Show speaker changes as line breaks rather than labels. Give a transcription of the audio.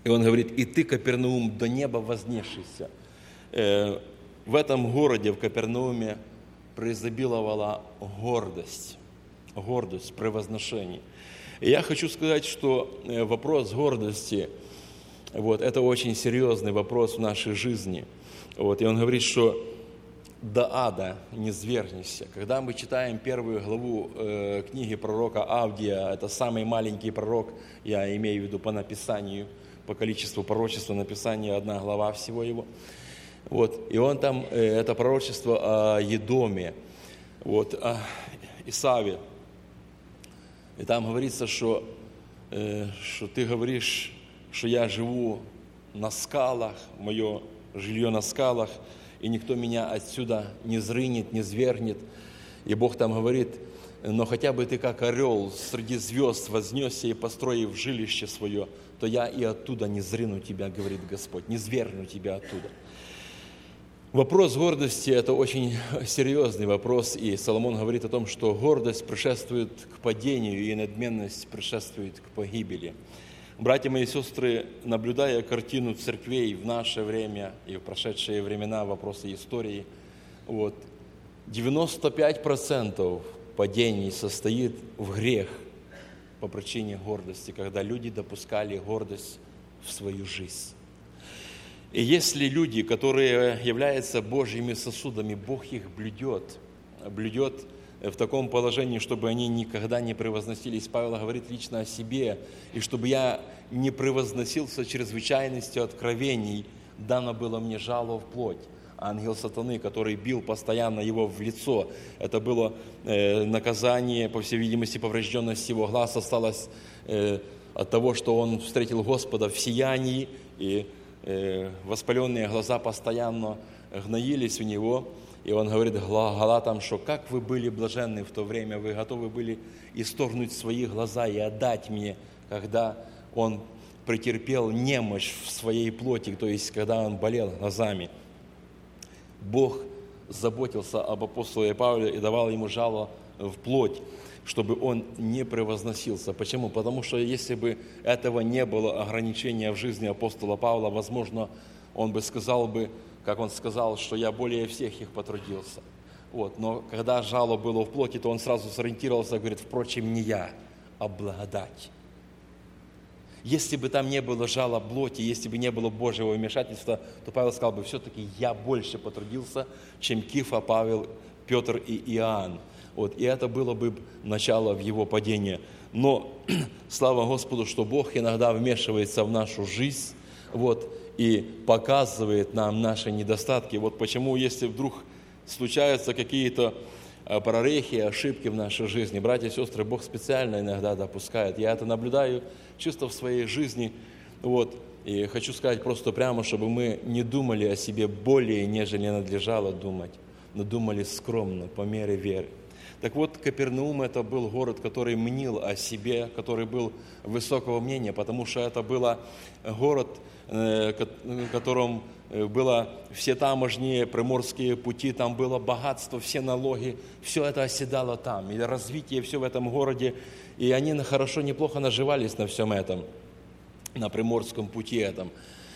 И он говорит: «И ты, Капернаум, до неба вознесшийся». В этом городе, в Капернауме, преизобиловала гордость, превозношение. И я хочу сказать, что вопрос гордости, это очень серьезный вопрос в нашей жизни. И он говорит, что до ада не свергнешься. Когда мы читаем первую главу книги пророка Авдия, это самый маленький пророк, я имею в виду по написанию, по количеству пророчества написания, 1 глава всего его. И он там, это пророчество о Едоме, о Исаве. И там говорится, что ты говоришь, что я живу на скалах, мое жилье на скалах, и никто меня отсюда не зрынет, не свергнет. И Бог там говорит: но хотя бы ты как орел среди звезд вознесся и построив жилище свое, то я и оттуда не зрыну тебя, говорит Господь, не свергну тебя оттуда. Вопрос гордости – это очень серьезный вопрос, и Соломон говорит о том, что гордость предшествует к падению, и надменность предшествует к погибели. Братья мои и сестры, наблюдая картину церквей в наше время и в прошедшие времена, вопросы истории, 95% падений состоит в грех по причине гордости, когда люди допускали гордость в свою жизнь. И если люди, которые являются Божьими сосудами, Бог их блюдет в таком положении, чтобы они никогда не превозносились. Павел говорит лично о себе, и чтобы я не превозносился чрезвычайностью откровений, дано было мне жало в плоть. Ангел сатаны, который бил постоянно его в лицо, это было наказание, по всей видимости, поврежденность его глаз осталась от того, что он встретил Господа в сиянии, и воспаленные глаза постоянно гноились у него. И он говорит Галатам, что как вы были блаженны в то время, вы готовы были исторгнуть свои глаза и отдать мне, когда он претерпел немощь в своей плоти, то есть когда он болел глазами. Бог заботился об апостоле Павле и давал ему жало в плоть, чтобы он не превозносился. Почему? Потому что если бы этого не было ограничения в жизни апостола Павла, возможно, он бы сказал бы, как он сказал, что я более всех их потрудился. Но когда жало было в плоти, то он сразу сориентировался и говорит: впрочем, не я, а благодать. Если бы там не было жала плоти, если бы не было Божьего вмешательства, то Павел сказал бы: все-таки я больше потрудился, чем Кифа, Павел, Петр и Иоанн. И это было бы начало в его падении. Но слава Господу, что Бог иногда вмешивается в нашу жизнь, и показывает нам наши недостатки. Почему, если вдруг случаются какие-то прорехи, ошибки в нашей жизни, братья и сестры, Бог специально иногда допускает. Я это наблюдаю чисто в своей жизни. И хочу сказать просто прямо, чтобы мы не думали о себе более, нежели надлежало думать, но думали скромно, по мере веры. Так Капернаум – это был город, который мнил о себе, который был высокого мнения, потому что это был город, в котором было все таможние приморские пути, там было богатство, все налоги, все это оседало там, и развитие все в этом городе, и они хорошо, неплохо наживались на всем этом, на приморском пути этом.